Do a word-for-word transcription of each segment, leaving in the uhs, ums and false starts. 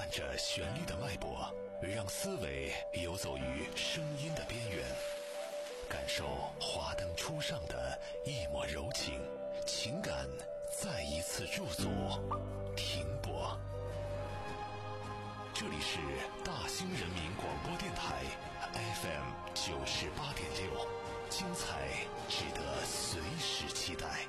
按着旋律的脉搏，让思维游走于声音的边缘，感受华灯初上的一抹柔情，情感再一次驻足停泊。这里是大兴人民广播电台 F M 九十八点六，精彩值得随时期待。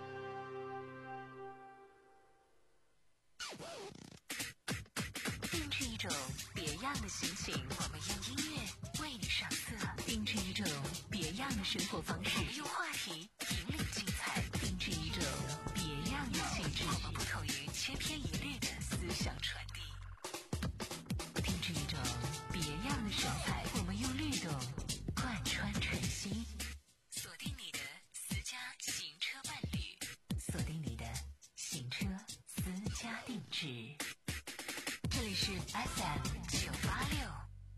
定制一种别样的心情，我们用音乐为你上色；定制一种别样的生活方式，我们用话题引领精彩；定制一种别样的气质，我们不同于千篇一律的思想传递；定制一种别样的神采，我们用律动贯穿晨曦。锁定你的私家行车伴侣，锁定你的行车私家定制。这里是 F M 九八六。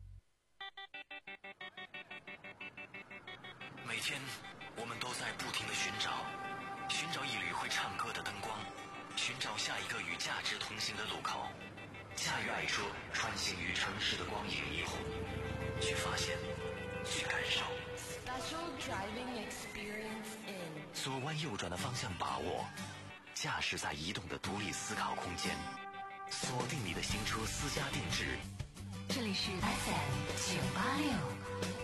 每天我们都在不停地寻找，寻找一缕会唱歌的灯光，寻找下一个与价值同行的路口，驾驭爱车穿行于城市的光影霓虹，去发现，去感受。 Special driving experience in 左弯右转的方向把握，驾驶在移动的独立思考空间，锁定你的新车私家定制。 这里是 F M 九八六。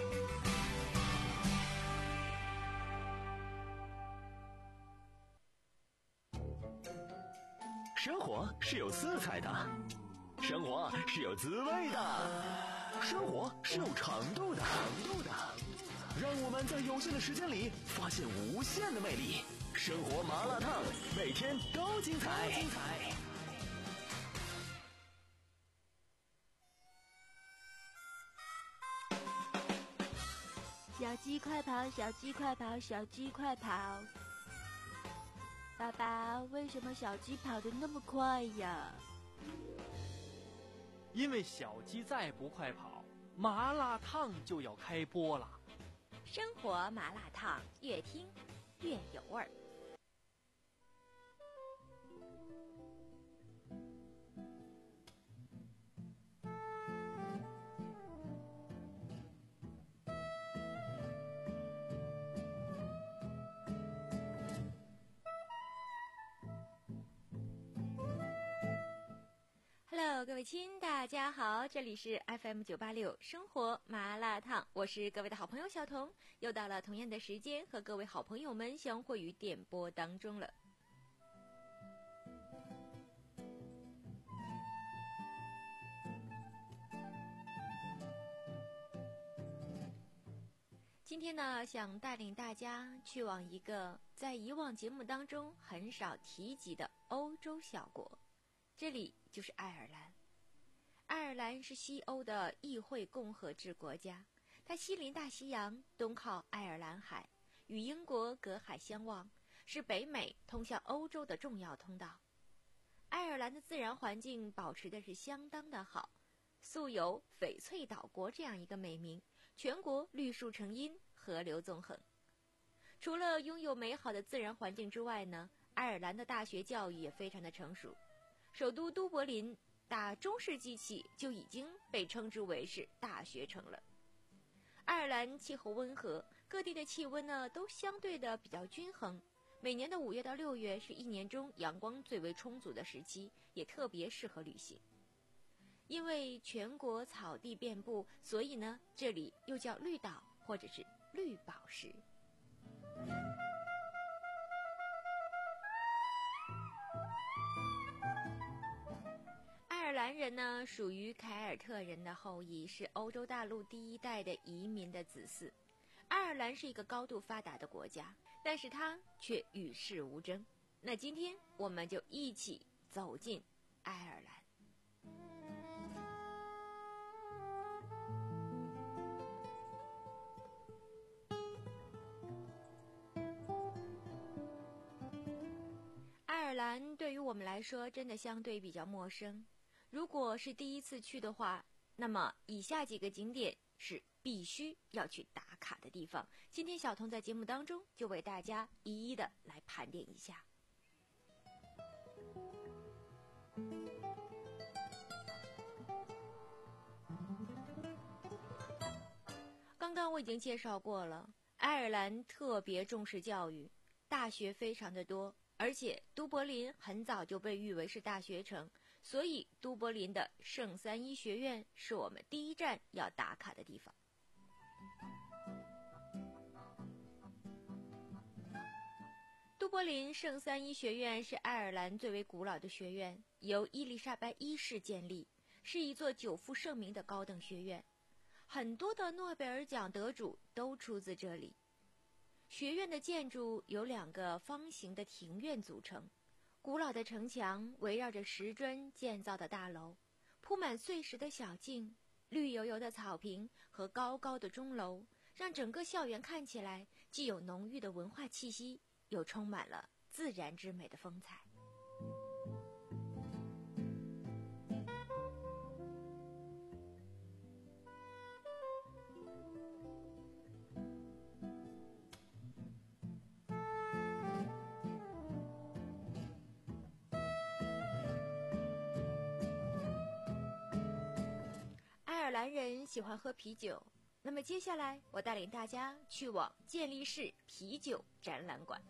生活是有色彩的，生活是有滋味的，生活是有长度的，长度的。让我们在有限的时间里发现无限的魅力。生活麻辣烫，每天都精彩。精彩。 小鸡快跑，小鸡快跑，小鸡快跑！爸爸，为什么小鸡跑得那么快呀？ 因为小鸡再不快跑，麻辣烫就要开播了。 生活麻辣烫，越听越有味儿。Hello， 各位亲，大家好，这里是 F M 九八六生活麻辣烫，我是各位的好朋友小彤，又到了同样的时间和各位好朋友们相会于电波当中了。今天呢，想带领大家去往一个在以往节目当中很少提及的欧洲小国，这里就是爱尔兰。爱尔兰是西欧的议会共和制国家，它西临大西洋，东靠爱尔兰海，与英国隔海相望，是北美通向欧洲的重要通道。爱尔兰的自然环境保持的是相当的好，素有翡翠岛国这样一个美名，全国绿树成荫，河流纵横。除了拥有美好的自然环境之外呢，爱尔兰的大学教育也非常的成熟。首都都柏林打中世纪起就已经被称之为是大学城了。爱尔兰气候温和，各地的气温呢都相对的比较均衡。每年的五月到六月是一年中阳光最为充足的时期，也特别适合旅行。因为全国草地遍布，所以呢这里又叫绿岛或者是绿宝石。爱尔兰人呢属于凯尔特人的后裔，是欧洲大陆第一代的移民的子嗣。爱尔兰是一个高度发达的国家，但是它却与世无争。那今天我们就一起走进爱尔兰。爱尔兰对于我们来说真的相对比较陌生，如果是第一次去的话，那么以下几个景点是必须要去打卡的地方。今天小彤在节目当中就为大家一一的来盘点一下。 刚刚我已经介绍过了，爱尔兰特别重视教育，大学非常的多，而且都柏林很早就被誉为是大学城，所以都柏林的圣三一学院是我们第一站要打卡的地方。都柏林圣三一学院是爱尔兰最为古老的学院，由伊丽莎白一世建立，是一座久负盛名的高等学院，很多的诺贝尔奖得主都出自这里。学院的建筑由两个方形的庭院组成，古老的城墙围绕着石砖建造的大楼，铺满碎石的小径，绿油油的草坪和高高的钟楼，让整个校园看起来既有浓郁的文化气息，又充满了自然之美的风采。爱尔兰人喜欢喝啤酒，那么接下来我带领大家去往健力士啤酒展览馆。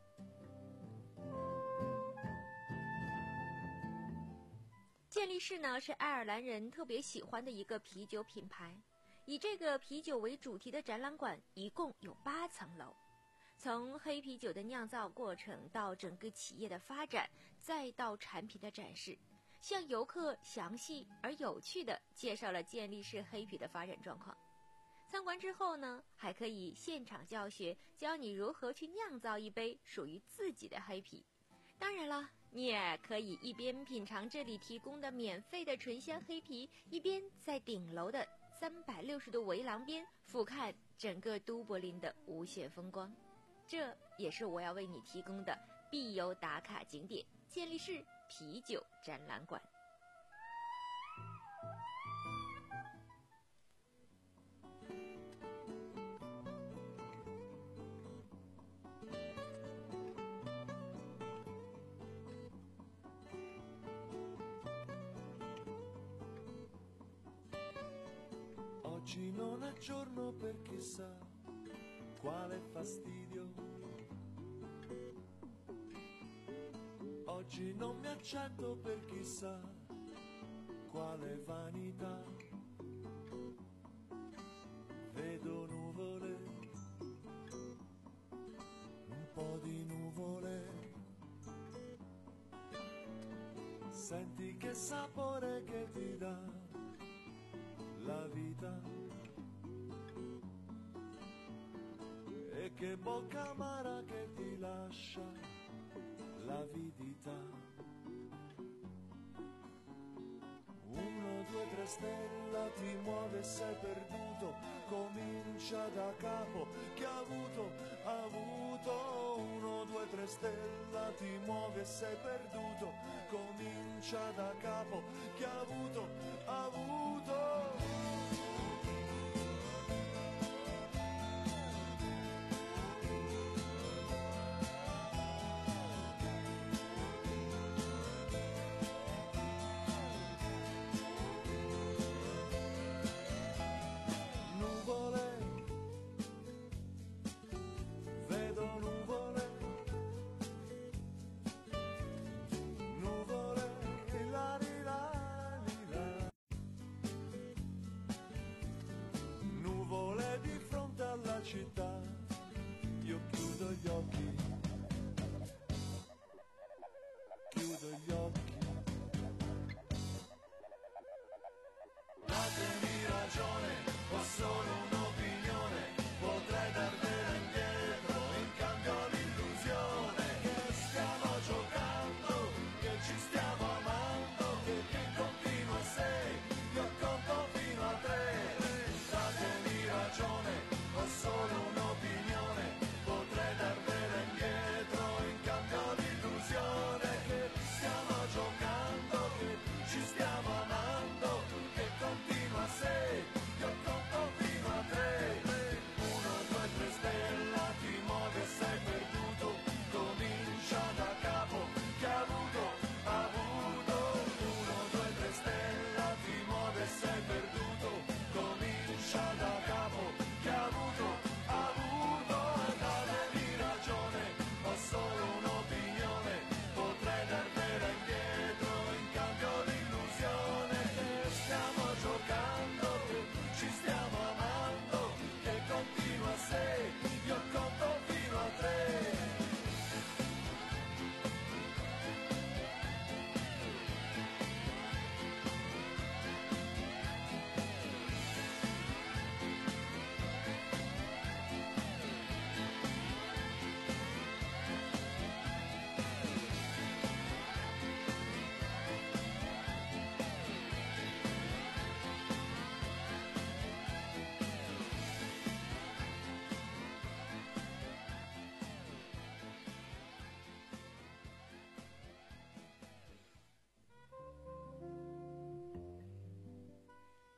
健力士呢是爱尔兰人特别喜欢的一个啤酒品牌，以这个啤酒为主题的展览馆一共有八层楼，从黑啤酒的酿造过程到整个企业的发展，再到产品的展示，向游客详细而有趣地介绍了健力士黑啤的发展状况。参观之后呢，还可以现场教学，教你如何去酿造一杯属于自己的黑啤。当然了，你也可以一边品尝这里提供的免费的醇香黑啤，一边在顶楼的三百六十度围廊边俯瞰整个都柏林的无限风光。这也是我要为你提供的必游打卡景点——健力士啤酒展览馆。 Oggi non è giorno per chissà quale fastidio. Oggi non mi accetto per chissà quale vanità. Vedo nuvole, un po' di nuvole. Senti che sapore che ti dà la vita e che bocca amara che ti lascia l'avidità. Uno, due, tre stella ti muove, sei perduto, comincia da capo, che ha avuto, ha avuto. Uno, due, tre stella ti muove, sei perduto, comincia da capo, che ha avuto, ha avuto. Città, io chiudo gli occhi, chiudo gli occhi. Datemi ragione, ho solo un'opinione, potrei darvela indietro, in cambio l'illusione che stiamo giocando, che ci stiamo amando, che chi continua a sei, io conto fino a tre. Datemi ragione, ho solo un'opinione, potrei darvela indietro, in cambio l'illusione che stiamo giocando, che ci stiamo amando, che continua a essere.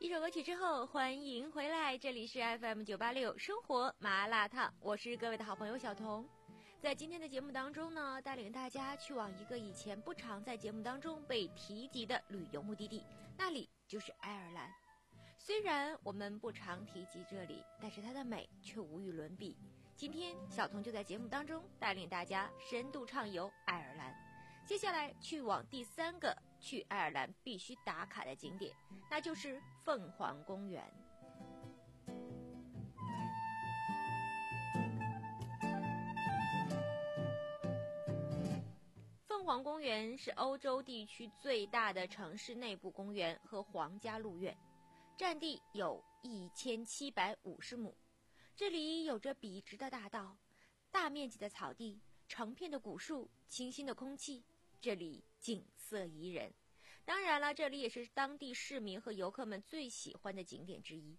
首歌曲之后，欢迎回来，这里是 F M 九八六生活麻辣烫，我是各位的好朋友小彤。在今天的节目当中呢，带领大家去往一个以前不常在节目当中被提及的旅游目的地，那里就是爱尔兰。虽然我们不常提及这里，但是它的美却无与伦比。今天小彤就在节目当中带领大家深度畅游爱尔兰。接下来去往第三个去爱尔兰必须打卡的景点，那就是凤凰公园。凤凰公园是欧洲地区最大的城市内部公园和皇家鹿苑，占地有一千七百五十亩。这里有着笔直的大道、大面积的草地、成片的古树、清新的空气，这里景色宜人。当然了，这里也是当地市民和游客们最喜欢的景点之一。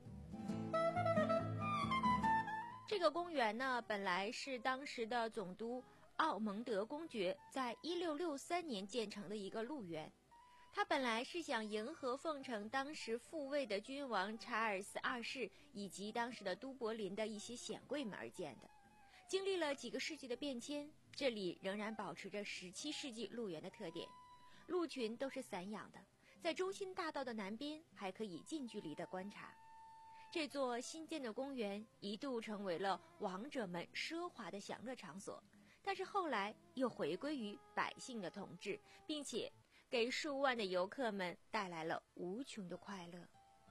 这个公园呢，本来是当时的总督奥蒙德公爵在一六六三年建成的一个鹿园。他本来是想迎合奉承当时复位的君王查尔斯二世以及当时的都柏林的一些显贵们而建的。经历了几个世纪的变迁，这里仍然保持着十七世纪鹿园的特点。鹿群都是散养的，在中心大道的南边还可以近距离的观察。这座新建的公园一度成为了王者们奢华的享乐场所，但是后来又回归于百姓的统治，并且给数万的游客们带来了无穷的快乐。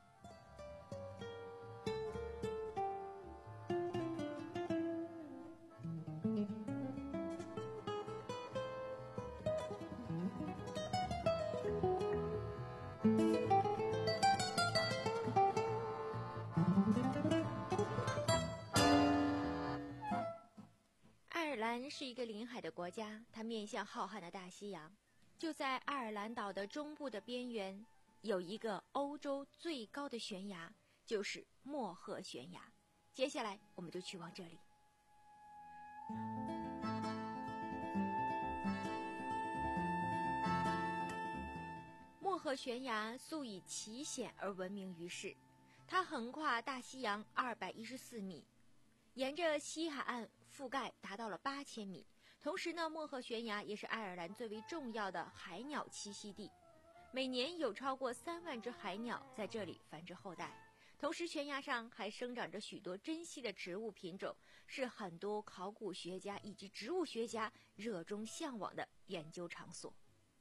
爱尔兰是一个临海的国家，它面向浩瀚的大西洋。就在爱尔兰岛的中部的边缘，有一个欧洲最高的悬崖，就是莫赫悬崖。接下来我们就去往这里。莫赫悬崖素以奇险而闻名于世，它横跨大西洋二百一十四米，沿着西海岸覆盖达到了八千米。同时呢，莫赫悬崖也是爱尔兰最为重要的海鸟栖息地，每年有超过三万只海鸟在这里繁殖后代。同时，悬崖上还生长着许多珍稀的植物品种，是很多考古学家以及植物学家热衷向往的研究场所。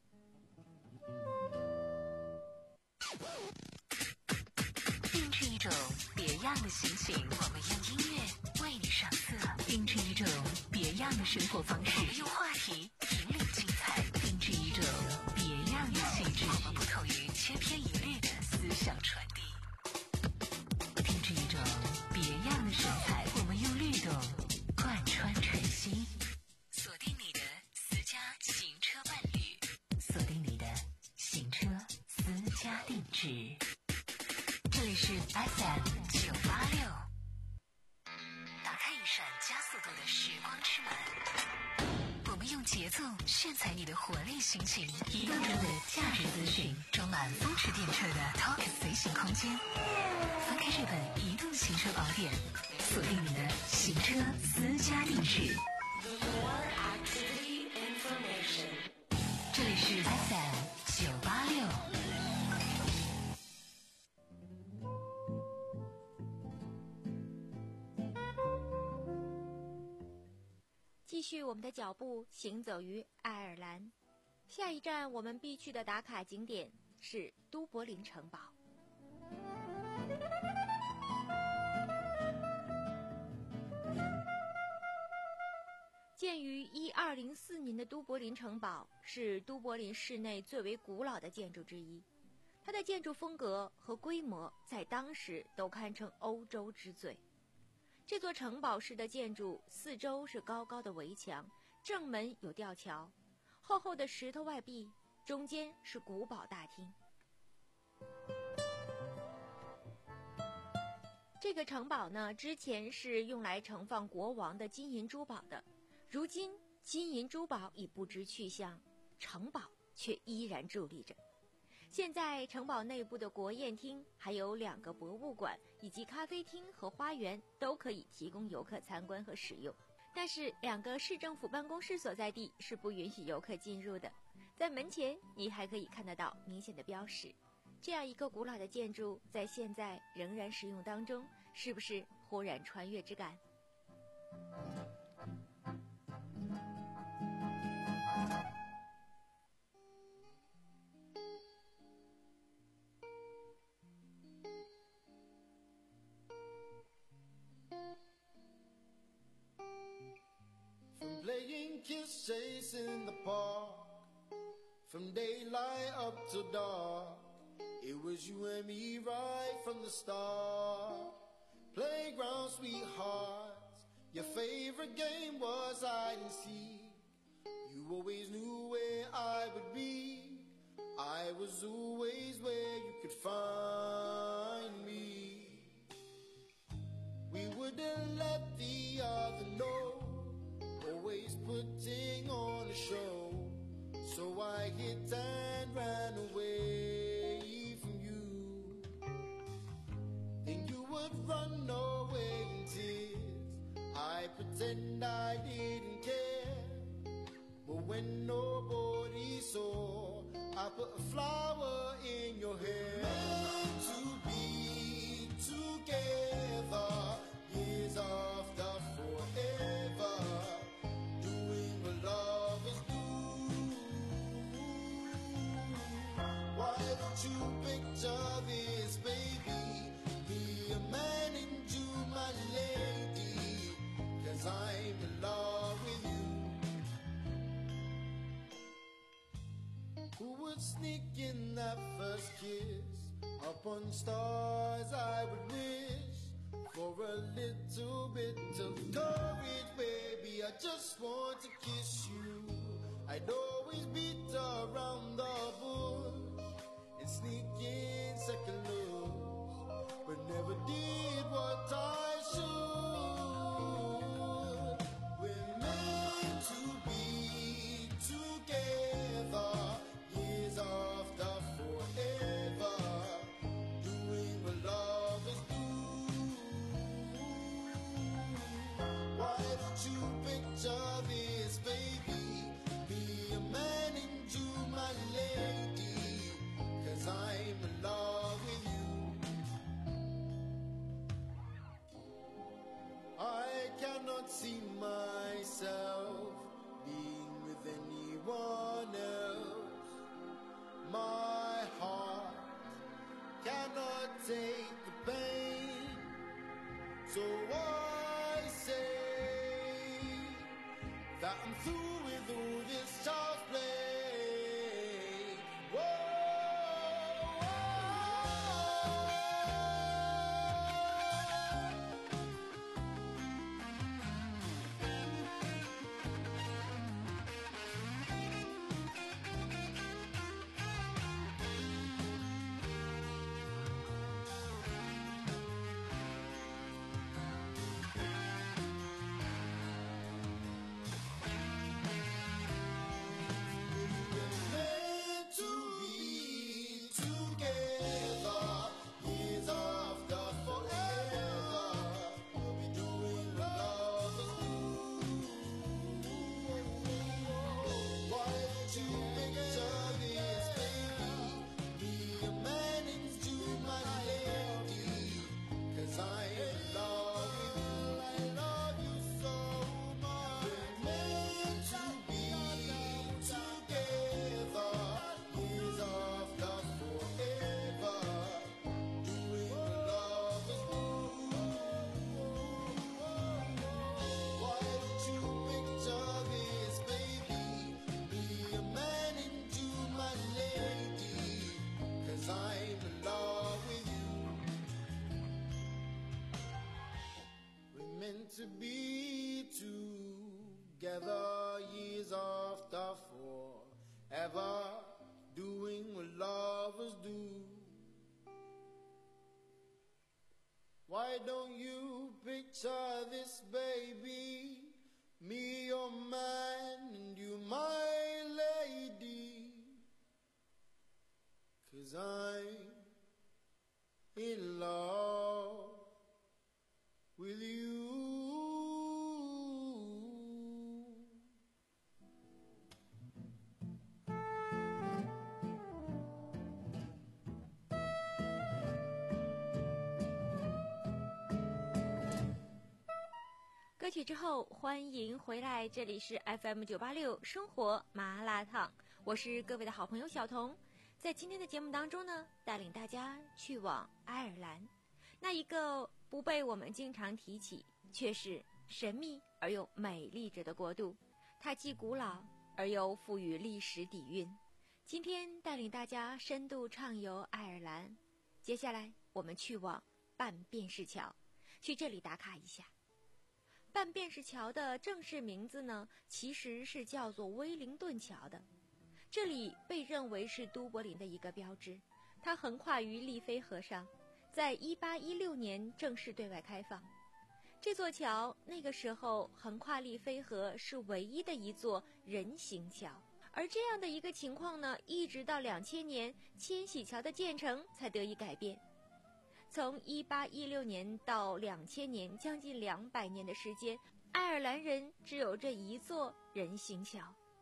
定制一种别样的心情，我们用音乐为你上色；定制一种别样的生活方式，我们用话题引领精彩；定制一种别样的气质，我们不同于千篇一律的思想传递；定制一种别样的神采，我们用律动贯穿晨曦。锁定你的私家行车伴侣，锁定你的行车私家定制。这里是 F M 九八六，打开一扇加速度的时光之门，我们用节奏炫彩你的活力心情，移动中的价值资讯，装满风驰电掣的 Talk 随行空间。翻开这本移动行车宝典，锁定你的行车私家定制。这里是 F M 九八六。 继续我们的脚步，行走于爱尔兰。下一站我们必去的打卡景点是都柏林城堡。建于一二零四年的都柏林城堡是都柏林市内最为古老的建筑之一，它的建筑风格和规模在当时都堪称欧洲之最。这座城堡式的建筑四周是高高的围墙，正门有吊桥，厚厚的石头外壁，中间是古堡大厅。这个城堡呢，之前是用来盛放国王的金银珠宝的，如今金银珠宝已不知去向，城堡却依然伫立着。 现在城堡内部的国宴厅还有两个博物馆以及咖啡厅和花园都可以提供游客参观和使用，但是两个市政府办公室所在地是不允许游客进入的。在门前你还可以看得到明显的标识。这样一个古老的建筑在现在仍然使用当中，是不是忽然穿越之感？ From playing kiss chase in the park, from daylight up to dark, it was you and me right from the start. Playground sweethearts, your favorite game was hide and seek. You always knew where I would be, I was always where you could find me. We wouldn't let the other know, always putting on a show. So I hit and ran away from you. Then you would run away in tears, I pretend I didn't care. But when nobody saw, I put a flower in your hair. Meant to be together, years after forever, doing what lovers do. Why don't you picture this, baby? Me a man and you my lady, 'cause I'm in love with you. Who would sneak in that first kiss? Upon stars I would wish for a little bit of courage, baby. I just want to kiss you. I'd always beat around the bush and sneak in second looks, but never did what I should. We're meant to be together, years after forever, doing what lovers do. Why don't you picture this, baby? Be a man in 歌曲之后，欢迎回来，这里是 F M 九八六生活麻辣烫，我是各位的好朋友小彤。在今天的节目当中呢，带领大家去往爱尔兰，那一个不被我们经常提起，却是神秘而又美丽着的国度。它既古老而又富于历史底蕴。今天带领大家深度畅游爱尔兰，接下来我们去往半便士桥，去这里打卡一下。半便士桥的正式名字呢，其实是叫做威灵顿桥的。这里被认为是都柏林的一个标志，它横跨于利菲河上，在一八一六年正式对外开放。这座桥那个时候横跨利菲河是唯一的一座人行桥，而这样的一个情况呢，一直到两千年千禧桥的建成才得以改变。从一八一六年到两千年，将近两百年的时间，爱尔兰人只有这一座人行桥。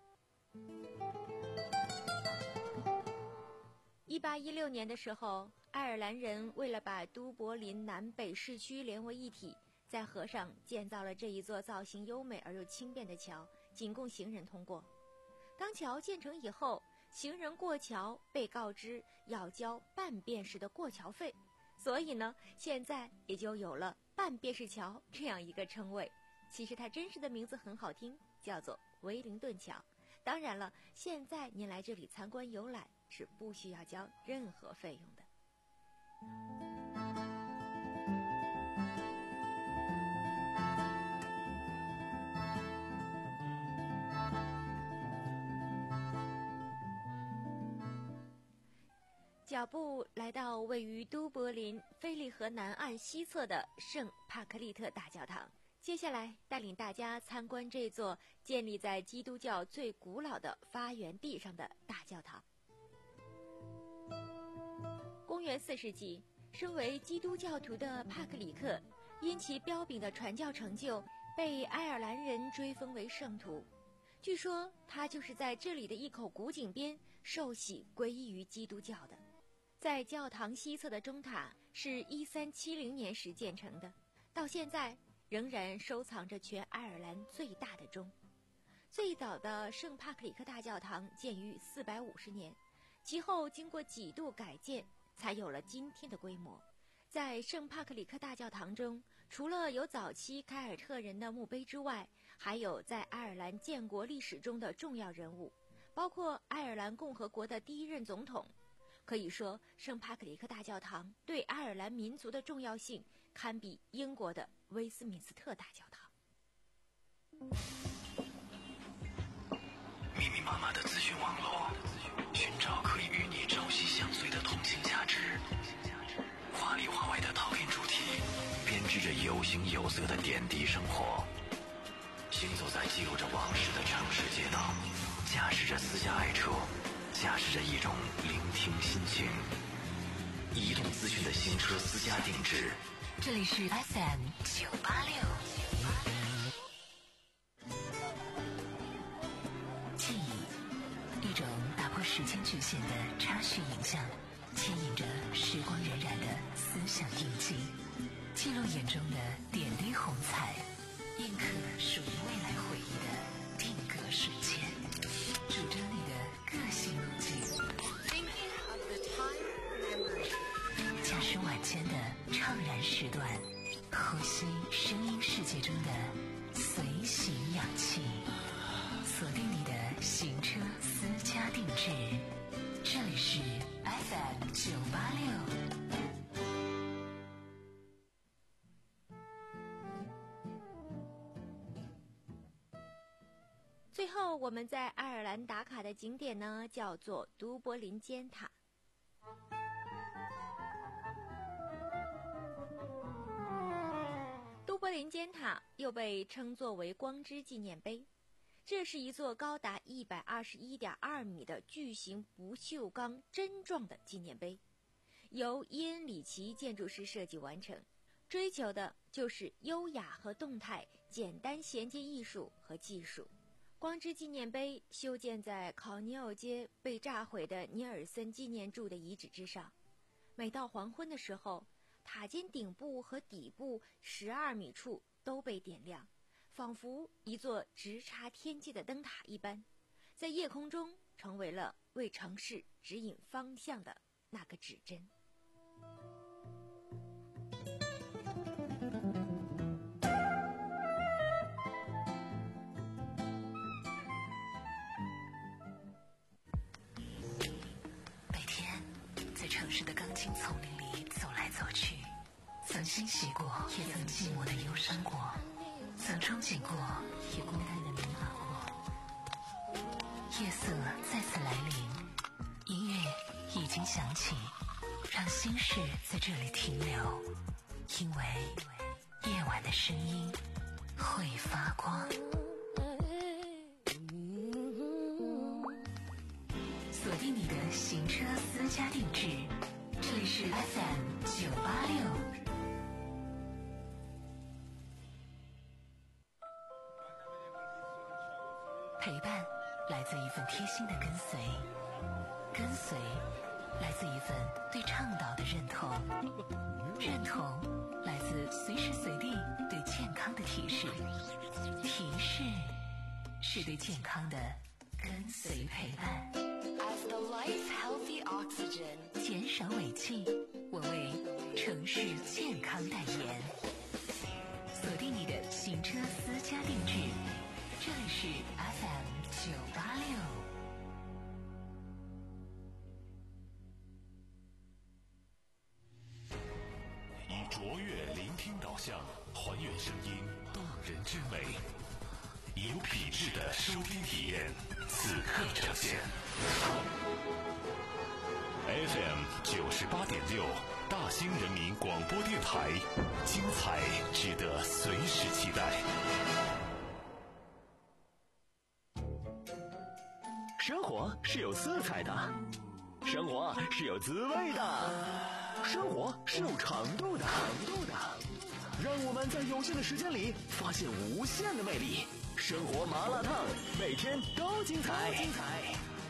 一八一六年的时候，爱尔兰人为了把都柏林南北市区连为一体，在河上建造了这一座造型优美而又轻便的桥，仅供行人通过。当桥建成以后，行人过桥被告知要交半便士的过桥费，所以呢，现在也就有了半便士桥这样一个称谓。其实它真实的名字很好听，叫做威灵顿桥。当然了，现在您来这里参观游览是不需要交任何费用的。脚步来到位于都柏林菲利河南岸西侧的圣帕克利特大教堂，接下来带领大家参观这座建立在基督教最古老的发源地上的大教堂。公元四世纪，身为基督教徒的帕克里克，因其彪炳的传教成就，被爱尔兰人追封为圣徒。据说他就是在这里的一口古井边受洗皈依于基督教的。在教堂西侧的钟塔是一三七零年时建成的，到现在仍然收藏着全爱尔兰最大的钟。最早的圣帕克里克大教堂建于四百五十年，其后经过几度改建，才有了今天的规模。在圣帕克里克大教堂中，除了有早期凯尔特人的墓碑之外，还有在爱尔兰建国历史中的重要人物，包括爱尔兰共和国的第一任总统。可以说，圣帕克里克大教堂对爱尔兰民族的重要性堪比英国的威斯敏斯特大教堂。 密密麻麻的资讯网络，寻找可以与你朝夕相随的通信价值。华里华外的讨论主题，编织着有形有色的点滴生活。行走在记录着往事的城市街道，驾驶着私家爱车，驾驶着一种聆听心情。移动资讯的新车私家定制， 这里是 F M 九八六。记忆，一种打破时间局限的插叙影像，牵引着时光荏苒的思想印记，记录眼中的点滴红彩，印刻属于未来回忆的定格瞬间，主张你的个性路径。驾驶晚间的怅然时段，呼吸声音世界中的随行氧气，锁定你的行车私家定制，这里是 F M 九八六。 最后我们在爱尔兰打卡的景点呢，叫做都柏林尖塔。都柏林尖塔又被称作为光之纪念碑，这是一座高达 一百二十一点二米的巨型不锈钢针状的纪念碑，由伊恩·里奇建筑师设计完成，追求的就是优雅和动态，简单衔接艺术和技术。光之纪念碑修建在考尼奥街被炸毁的尼尔森纪念柱的遗址之上，每到黄昏的时候，塔尖顶部和底部十二米处都被点亮， 仿佛一座直插天际的灯塔一般，在夜空中成为了为城市指引方向的那个指针。 每天在城市的钢筋丛林里走来走去，曾欣喜过，也曾寂寞的忧伤过，曾憧憬过，也孤单的迷茫过。夜色再次来临，音乐已经响起，让心事在这里停留，因为夜晚的声音会发光。锁定你的行车私家定制，这里是 F M 九八六。陪伴来自一份贴心的跟随，跟随来自一份对倡导的认同，认同来自随时随地对健康的提示，提示是对健康的跟随陪伴。 As the life healthy oxygen， 减少尾气，我为城市健康代言。锁定你的行车私家定制，这里是 F M 九八六。 以卓越聆听导向，还原声音动人之美，以有品质的收听体验，此刻呈现。F M 九十八点六，大兴人民广播电台，精彩值得随时期待。 生活是有色彩的，生活是有滋味的，生活是有长度的，长度的。让我们在有限的时间里发现无限的魅力。生活麻辣烫，每天都精彩。精彩。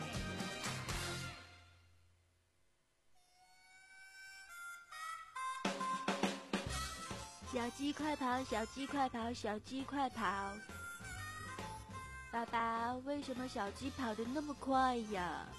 小鸡快跑，小鸡快跑，小鸡快跑！爸爸，为什么小鸡跑得那么快呀？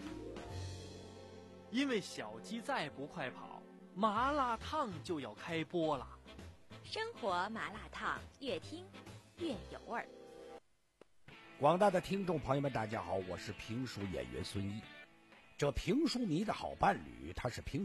因为小鸡再不快跑，麻辣烫就要开播了。 生活麻辣烫，越听越有味儿。 广大的听众朋友们，大家好，我是评书演员孙一。这评书迷的好伴侣，他是评